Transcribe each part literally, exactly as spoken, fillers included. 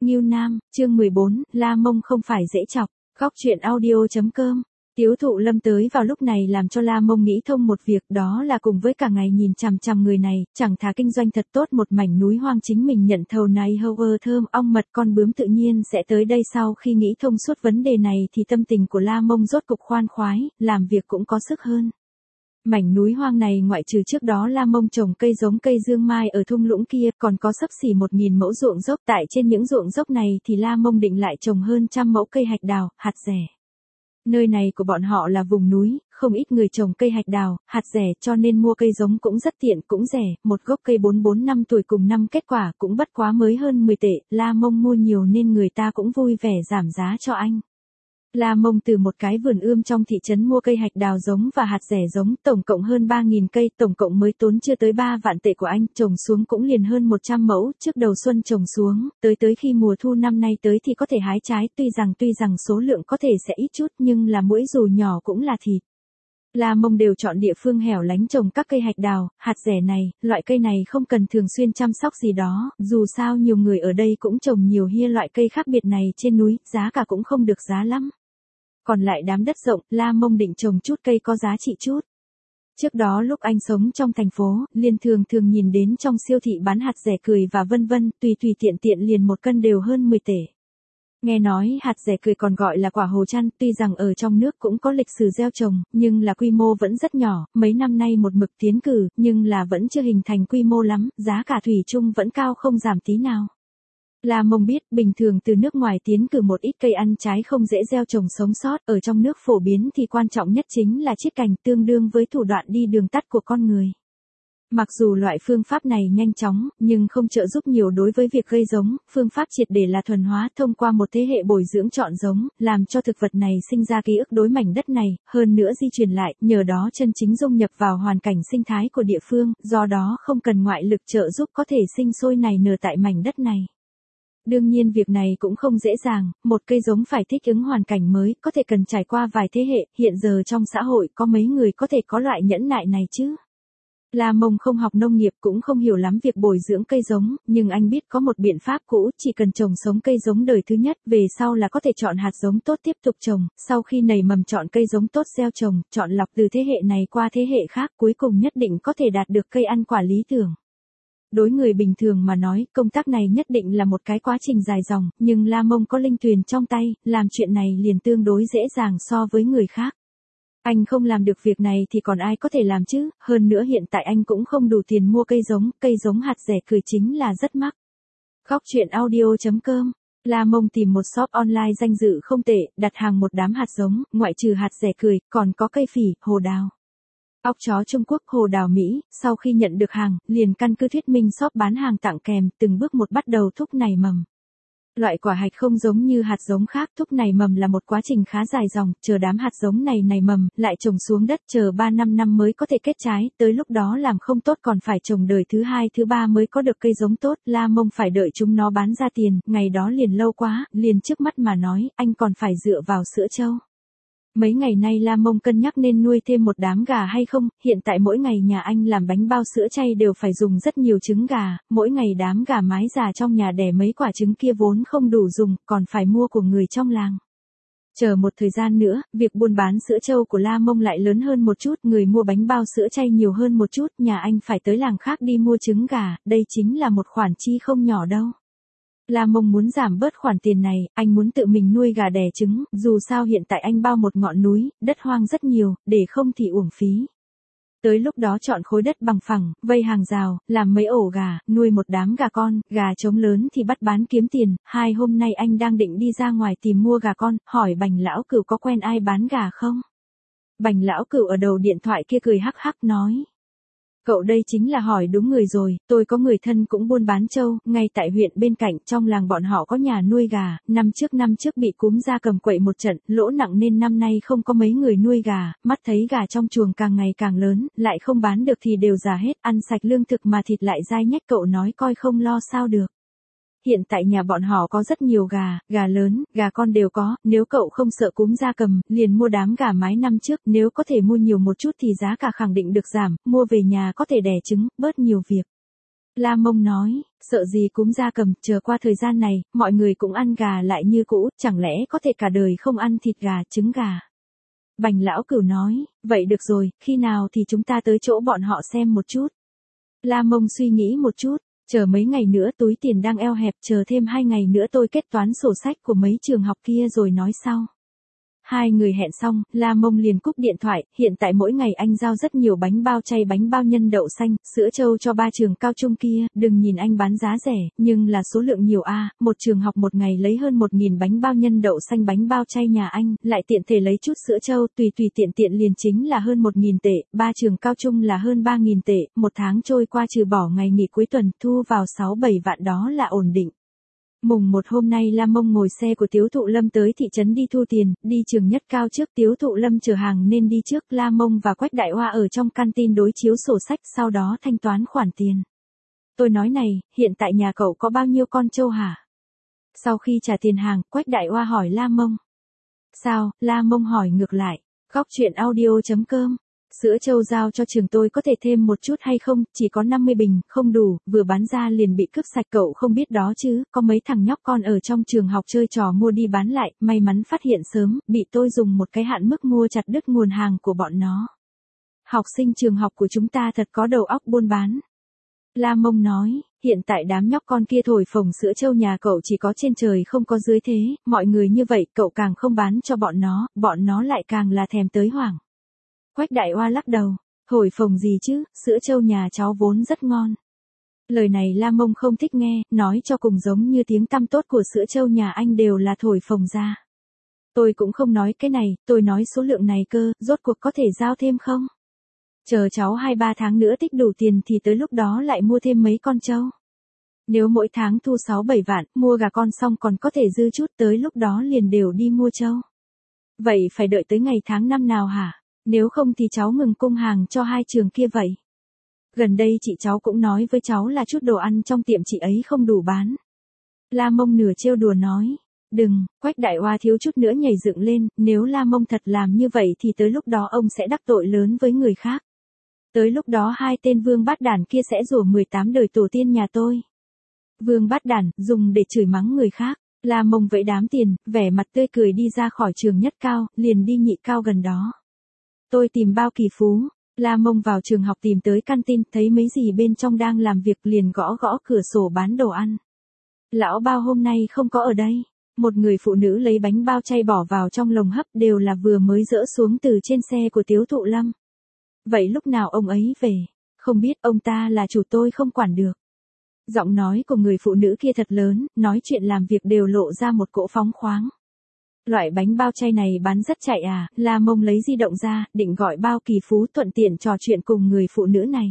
Ngưu Nam, chương mười bốn, La Mông không phải dễ chọc. Góc truyện audio.com. Tiếu Thụ Lâm tới vào lúc này làm cho La Mông nghĩ thông một việc, đó là cùng với cả ngày nhìn chằm chằm người này, chẳng thà kinh doanh thật tốt một mảnh núi hoang chính mình nhận thầu này hầu thơm ong mật con bướm tự nhiên sẽ tới đây. Sau khi nghĩ thông suốt vấn đề này thì tâm tình của La Mông rốt cục khoan khoái, làm việc cũng có sức hơn. Mảnh núi hoang này ngoại trừ trước đó La Mông trồng cây giống cây dương mai ở thung lũng kia, còn có xấp xỉ một nghìn mẫu ruộng dốc. Tại trên những ruộng dốc này thì La Mông định lại trồng hơn trăm mẫu cây hạch đào, hạt dẻ. Nơi này của bọn họ là vùng núi, không ít người trồng cây hạch đào, hạt dẻ, cho nên mua cây giống cũng rất tiện, cũng rẻ, một gốc cây bốn bốn năm tuổi cùng năm kết quả cũng bất quá mới hơn mười tệ. La Mông mua nhiều nên người ta cũng vui vẻ giảm giá cho anh. La Mông từ một cái vườn ươm trong thị trấn mua cây hạch đào giống và hạt dẻ giống, tổng cộng hơn ba nghìn cây, tổng cộng mới tốn chưa tới ba vạn tệ của anh, trồng xuống cũng liền hơn một trăm mẫu, trước đầu xuân trồng xuống, tới tới khi mùa thu năm nay tới thì có thể hái trái, tuy rằng tuy rằng số lượng có thể sẽ ít chút nhưng là mỗi dù nhỏ cũng là thịt. La Mông đều chọn địa phương hẻo lánh trồng các cây hạch đào, hạt dẻ này, loại cây này không cần thường xuyên chăm sóc gì đó, dù sao nhiều người ở đây cũng trồng nhiều hia loại cây khác biệt này trên núi, giá cả cũng không được giá lắm. Còn lại đám đất rộng, La Mông định trồng chút cây có giá trị chút. Trước đó lúc anh sống trong thành phố, liền thường thường nhìn đến trong siêu thị bán hạt dẻ cười và vân vân, tùy tùy tiện tiện liền một cân đều hơn mười tệ. Nghe nói hạt dẻ cười còn gọi là quả hồ chăn, tuy rằng ở trong nước cũng có lịch sử gieo trồng, nhưng là quy mô vẫn rất nhỏ, mấy năm nay một mực tiến cử, nhưng là vẫn chưa hình thành quy mô lắm, giá cả thủy chung vẫn cao không giảm tí nào. La Mông biết, bình thường từ nước ngoài tiến cử một ít cây ăn trái không dễ gieo trồng sống sót, ở trong nước phổ biến thì quan trọng nhất chính là chiết cành, tương đương với thủ đoạn đi đường tắt của con người. Mặc dù loại phương pháp này nhanh chóng, nhưng không trợ giúp nhiều đối với việc gây giống, phương pháp triệt để là thuần hóa thông qua một thế hệ bồi dưỡng chọn giống, làm cho thực vật này sinh ra ký ức đối mảnh đất này, hơn nữa di truyền lại, nhờ đó chân chính dung nhập vào hoàn cảnh sinh thái của địa phương, do đó không cần ngoại lực trợ giúp có thể sinh sôi nảy nở tại mảnh đất này. Đương nhiên việc này cũng không dễ dàng, một cây giống phải thích ứng hoàn cảnh mới, có thể cần trải qua vài thế hệ, hiện giờ trong xã hội có mấy người có thể có loại nhẫn nại này chứ. La Mông không học nông nghiệp cũng không hiểu lắm việc bồi dưỡng cây giống, nhưng anh biết có một biện pháp cũ, chỉ cần trồng sống cây giống đời thứ nhất, về sau là có thể chọn hạt giống tốt tiếp tục trồng, sau khi nảy mầm chọn cây giống tốt gieo trồng, chọn lọc từ thế hệ này qua thế hệ khác, cuối cùng nhất định có thể đạt được cây ăn quả lý tưởng. Đối người bình thường mà nói, công tác này nhất định là một cái quá trình dài dòng, nhưng La Mông có linh tuyền trong tay, làm chuyện này liền tương đối dễ dàng so với người khác. Anh không làm được việc này thì còn ai có thể làm chứ, hơn nữa hiện tại anh cũng không đủ tiền mua cây giống, cây giống hạt dẻ cười chính là rất mắc. Góc truyện audio.com. La Mông tìm một shop online danh dự không tệ, đặt hàng một đám hạt giống, ngoại trừ hạt dẻ cười, còn có cây phỉ, hồ đào, óc chó Trung Quốc, hồ đào Mỹ. Sau khi nhận được hàng, liền căn cứ thuyết minh shop bán hàng tặng kèm, từng bước một bắt đầu thúc nảy mầm. Loại quả hạch không giống như hạt giống khác, thúc nảy mầm là một quá trình khá dài dòng, chờ đám hạt giống này nảy mầm, lại trồng xuống đất, chờ ba năm năm mới có thể kết trái, tới lúc đó làm không tốt còn phải trồng đời thứ hai thứ ba mới có được cây giống tốt. La Mông phải đợi chúng nó bán ra tiền, ngày đó liền lâu quá, liền trước mắt mà nói, anh còn phải dựa vào sữa trâu. Mấy ngày nay La Mông cân nhắc nên nuôi thêm một đám gà hay không, hiện tại mỗi ngày nhà anh làm bánh bao sữa chay đều phải dùng rất nhiều trứng gà, mỗi ngày đám gà mái già trong nhà đẻ mấy quả trứng kia vốn không đủ dùng, còn phải mua của người trong làng. Chờ một thời gian nữa, việc buôn bán sữa trâu của La Mông lại lớn hơn một chút, người mua bánh bao sữa chay nhiều hơn một chút, nhà anh phải tới làng khác đi mua trứng gà, đây chính là một khoản chi không nhỏ đâu. La Mông muốn giảm bớt khoản tiền này, anh muốn tự mình nuôi gà đẻ trứng, dù sao hiện tại anh bao một ngọn núi, đất hoang rất nhiều, để không thì uổng phí. Tới lúc đó chọn khối đất bằng phẳng, vây hàng rào, làm mấy ổ gà, nuôi một đám gà con, gà trống lớn thì bắt bán kiếm tiền. Hai hôm nay anh đang định đi ra ngoài tìm mua gà con, hỏi Bành lão cửu có quen ai bán gà không? Bành lão cửu ở đầu điện thoại kia cười hắc hắc nói. Cậu đây chính là hỏi đúng người rồi, tôi có người thân cũng buôn bán trâu, ngay tại huyện bên cạnh, trong làng bọn họ có nhà nuôi gà, năm trước năm trước bị cúm gia cầm quậy một trận, lỗ nặng nên năm nay không có mấy người nuôi gà, mắt thấy gà trong chuồng càng ngày càng lớn, lại không bán được thì đều già hết, ăn sạch lương thực mà thịt lại dai nhách, cậu nói coi không lo sao được. Hiện tại nhà bọn họ có rất nhiều gà, gà lớn, gà con đều có, nếu cậu không sợ cúm gia cầm, liền mua đám gà mái năm trước, nếu có thể mua nhiều một chút thì giá cả khẳng định được giảm, mua về nhà có thể đẻ trứng, bớt nhiều việc. La Mông nói, sợ gì cúm gia cầm, chờ qua thời gian này, mọi người cũng ăn gà lại như cũ, chẳng lẽ có thể cả đời không ăn thịt gà, trứng gà. Bành lão cửu nói, vậy được rồi, khi nào thì chúng ta tới chỗ bọn họ xem một chút. La Mông suy nghĩ một chút, chờ mấy ngày nữa túi tiền đang eo hẹp, chờ thêm hai ngày nữa tôi kết toán sổ sách của mấy trường học kia rồi nói sau. Hai người hẹn xong, La Mông liền cúp điện thoại, hiện tại mỗi ngày anh giao rất nhiều bánh bao chay, bánh bao nhân đậu xanh, sữa trâu cho ba trường cao trung kia, đừng nhìn anh bán giá rẻ, nhưng là số lượng nhiều a, à, một trường học một ngày lấy hơn một nghìn bánh bao nhân đậu xanh, bánh bao chay nhà anh, lại tiện thể lấy chút sữa trâu, tùy tùy tiện tiện liền chính là hơn một nghìn tệ, ba trường cao trung là hơn ba nghìn tệ, một tháng trôi qua trừ bỏ ngày nghỉ cuối tuần, thu vào sáu bảy vạn đó là ổn định. Mùng một hôm nay La Mông ngồi xe của Tiếu Thụ Lâm tới thị trấn đi thu tiền, đi trường Nhất Cao trước, Tiếu Thụ Lâm chở hàng nên đi trước, La Mông và Quách Đại Hoa ở trong canteen đối chiếu sổ sách, sau đó thanh toán khoản tiền. Tôi nói này, hiện tại nhà cậu có bao nhiêu con trâu hả? Sau khi trả tiền hàng, Quách Đại Hoa hỏi La Mông. Sao? La Mông hỏi ngược lại. Góc chuyện audio chấm com. Sữa trâu giao cho trường tôi có thể thêm một chút hay không, chỉ có năm mươi bình, không đủ, vừa bán ra liền bị cướp sạch, cậu không biết đó chứ, có mấy thằng nhóc con ở trong trường học chơi trò mua đi bán lại, may mắn phát hiện sớm, bị tôi dùng một cái hạn mức mua chặt đứt nguồn hàng của bọn nó. Học sinh trường học của chúng ta thật có đầu óc buôn bán. La Mông nói, hiện tại đám nhóc con kia thổi phồng sữa trâu nhà cậu chỉ có trên trời không có dưới thế, mọi người như vậy cậu càng không bán cho bọn nó, bọn nó lại càng là thèm tới hoảng. Quách Đại Hoa lắc đầu, thổi phồng gì chứ, sữa trâu nhà cháu vốn rất ngon. Lời này La Mông không thích nghe, nói cho cùng giống như tiếng tăm tốt của sữa trâu nhà anh đều là thổi phồng ra. Tôi cũng không nói cái này, tôi nói số lượng này cơ, rốt cuộc có thể giao thêm không? Chờ cháu hai ba tháng nữa tích đủ tiền thì tới lúc đó lại mua thêm mấy con trâu. Nếu mỗi tháng thu sáu bảy vạn, mua gà con xong còn có thể dư chút, tới lúc đó liền đều đi mua trâu. Vậy phải đợi tới ngày tháng năm nào hả? Nếu không thì cháu ngừng cung hàng cho hai trường kia vậy. Gần đây chị cháu cũng nói với cháu là chút đồ ăn trong tiệm chị ấy không đủ bán. La Mông nửa trêu đùa nói. Đừng, Quách Đại Hoa thiếu chút nữa nhảy dựng lên, nếu La Mông thật làm như vậy thì tới lúc đó ông sẽ đắc tội lớn với người khác. Tới lúc đó hai tên vương bát đản kia sẽ rủa mười tám đời tổ tiên nhà tôi. Vương bát đản, dùng để chửi mắng người khác. La Mông vẫy đám tiền, vẻ mặt tươi cười đi ra khỏi trường Nhất Cao, liền đi Nhị Cao gần đó. Tôi tìm Bao Kỳ Phú. La Mông vào trường học tìm tới canteen, thấy mấy dì bên trong đang làm việc liền gõ gõ cửa sổ bán đồ ăn. Lão Bao hôm nay không có ở đây. Một người phụ nữ lấy bánh bao chay bỏ vào trong lồng hấp, đều là vừa mới dỡ xuống từ trên xe của Tiếu Thụ Lâm. Vậy lúc nào ông ấy về? Không biết, ông ta là chủ tôi không quản được. Giọng nói của người phụ nữ kia thật lớn, nói chuyện làm việc đều lộ ra một cỗ phóng khoáng. Loại bánh bao chay này bán rất chạy à, La Mông lấy di động ra, định gọi Bao Kỳ Phú thuận tiện trò chuyện cùng người phụ nữ này.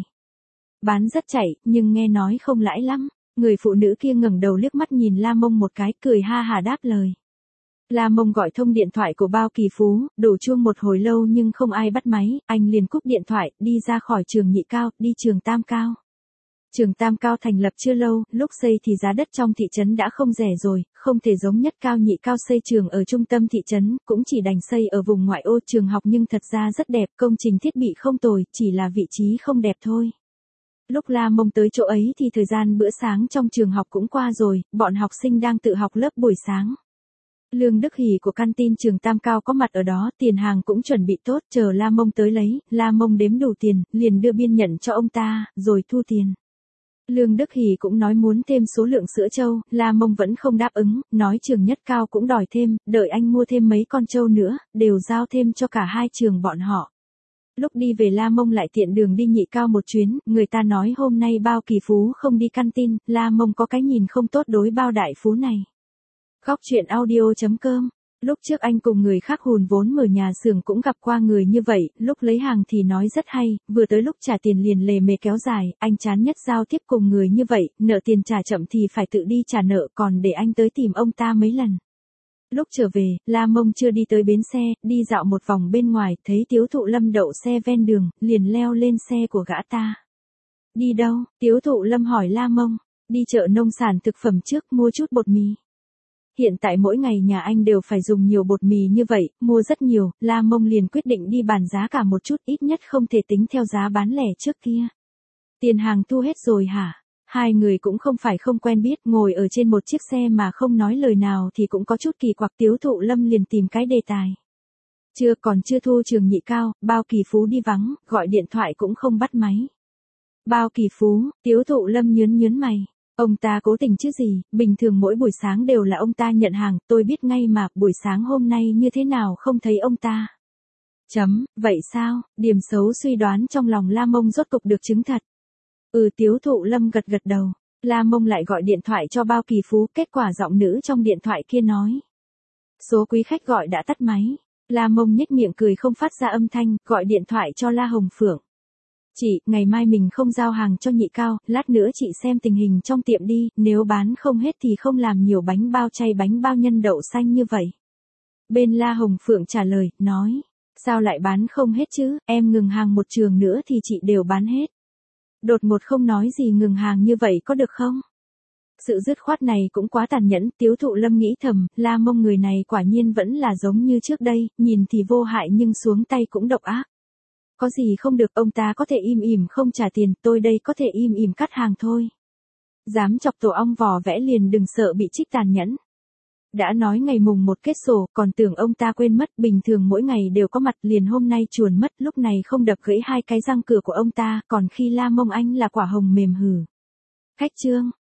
Bán rất chạy, nhưng nghe nói không lãi lắm. Người phụ nữ kia ngẩng đầu liếc mắt nhìn La Mông một cái, cười ha hà đáp lời. La Mông gọi thông điện thoại của Bao Kỳ Phú, đổ chuông một hồi lâu nhưng không ai bắt máy, anh liền cúp điện thoại, đi ra khỏi trường Nhị Cao, đi trường Tam Cao. Trường Tam Cao thành lập chưa lâu, lúc xây thì giá đất trong thị trấn đã không rẻ rồi, không thể giống Nhất Cao Nhị Cao xây trường ở trung tâm thị trấn, cũng chỉ đành xây ở vùng ngoại ô. Trường học nhưng thật ra rất đẹp, công trình thiết bị không tồi, chỉ là vị trí không đẹp thôi. Lúc La Mông tới chỗ ấy thì thời gian bữa sáng trong trường học cũng qua rồi, bọn học sinh đang tự học lớp buổi sáng. Lương Đức Hỷ của canteen trường Tam Cao có mặt ở đó, tiền hàng cũng chuẩn bị tốt, chờ La Mông tới lấy, La Mông đếm đủ tiền, liền đưa biên nhận cho ông ta, rồi thu tiền. Lương Đức Hỷ cũng nói muốn thêm số lượng sữa trâu, La Mông vẫn không đáp ứng, nói trường Nhất Cao cũng đòi thêm, đợi anh mua thêm mấy con trâu nữa, đều giao thêm cho cả hai trường bọn họ. Lúc đi về La Mông lại tiện đường đi Nhị Cao một chuyến, người ta nói hôm nay Bao Kỳ Phú không đi canteen, La Mông có cái nhìn không tốt đối Bao Đại Phú này. Góc chuyện audio chấm com. Lúc trước anh cùng người khác hùn vốn mở nhà xưởng cũng gặp qua người như vậy, lúc lấy hàng thì nói rất hay, vừa tới lúc trả tiền liền lề mề kéo dài, anh chán nhất giao tiếp cùng người như vậy, nợ tiền trả chậm thì phải tự đi trả nợ, còn để anh tới tìm ông ta mấy lần. Lúc trở về, La Mông chưa đi tới bến xe, đi dạo một vòng bên ngoài, thấy Tiếu Thụ Lâm đậu xe ven đường, liền leo lên xe của gã ta. Đi đâu? Tiếu Thụ Lâm hỏi La Mông. Đi chợ nông sản thực phẩm trước, mua chút bột mì. Hiện tại mỗi ngày nhà anh đều phải dùng nhiều bột mì như vậy, mua rất nhiều, La Mông liền quyết định đi bàn giá cả một chút, ít nhất không thể tính theo giá bán lẻ trước kia. Tiền hàng thu hết rồi hả? Hai người cũng không phải không quen biết, ngồi ở trên một chiếc xe mà không nói lời nào thì cũng có chút kỳ quặc. Tiếu Thụ Lâm liền tìm cái đề tài. Chưa còn chưa thu trường nhị cao, Bao Kỳ Phú đi vắng, gọi điện thoại cũng không bắt máy. Bao Kỳ Phú, Tiếu Thụ Lâm nhớn nhớn mày. Ông ta cố tình chứ gì, bình thường mỗi buổi sáng đều là ông ta nhận hàng, tôi biết ngay mà, buổi sáng hôm nay như thế nào không thấy ông ta. Chấm, vậy sao, điểm xấu suy đoán trong lòng La Mông rốt cục được chứng thật. Ừ, Tiếu Thụ Lâm gật gật đầu. La Mông lại gọi điện thoại cho Bao Kỳ Phú, kết quả giọng nữ trong điện thoại kia nói. Số quý khách gọi đã tắt máy. La Mông nhếch miệng cười không phát ra âm thanh, gọi điện thoại cho La Hồng Phượng. Chị, ngày mai mình không giao hàng cho nhị cao, lát nữa chị xem tình hình trong tiệm đi, nếu bán không hết thì không làm nhiều bánh bao chay bánh bao nhân đậu xanh như vậy. Bên La Hồng Phượng trả lời, nói, sao lại bán không hết chứ, em ngừng hàng một trường nữa thì chị đều bán hết. Đột ngột không nói gì ngừng hàng như vậy có được không? Sự dứt khoát này cũng quá tàn nhẫn, Tiếu Thụ Lâm nghĩ thầm, La Mông người này quả nhiên vẫn là giống như trước đây, nhìn thì vô hại nhưng xuống tay cũng độc ác. Có gì không được, ông ta có thể im ỉm không trả tiền, tôi đây có thể im ỉm cắt hàng thôi. Dám chọc tổ ong vò vẽ liền đừng sợ bị trích tàn nhẫn. Đã nói ngày mùng một kết sổ, còn tưởng ông ta quên mất, bình thường mỗi ngày đều có mặt, liền hôm nay chuồn mất, lúc này không đập gãy hai cái răng cửa của ông ta, còn khi La Mông anh là quả hồng mềm hừ. Khách trương,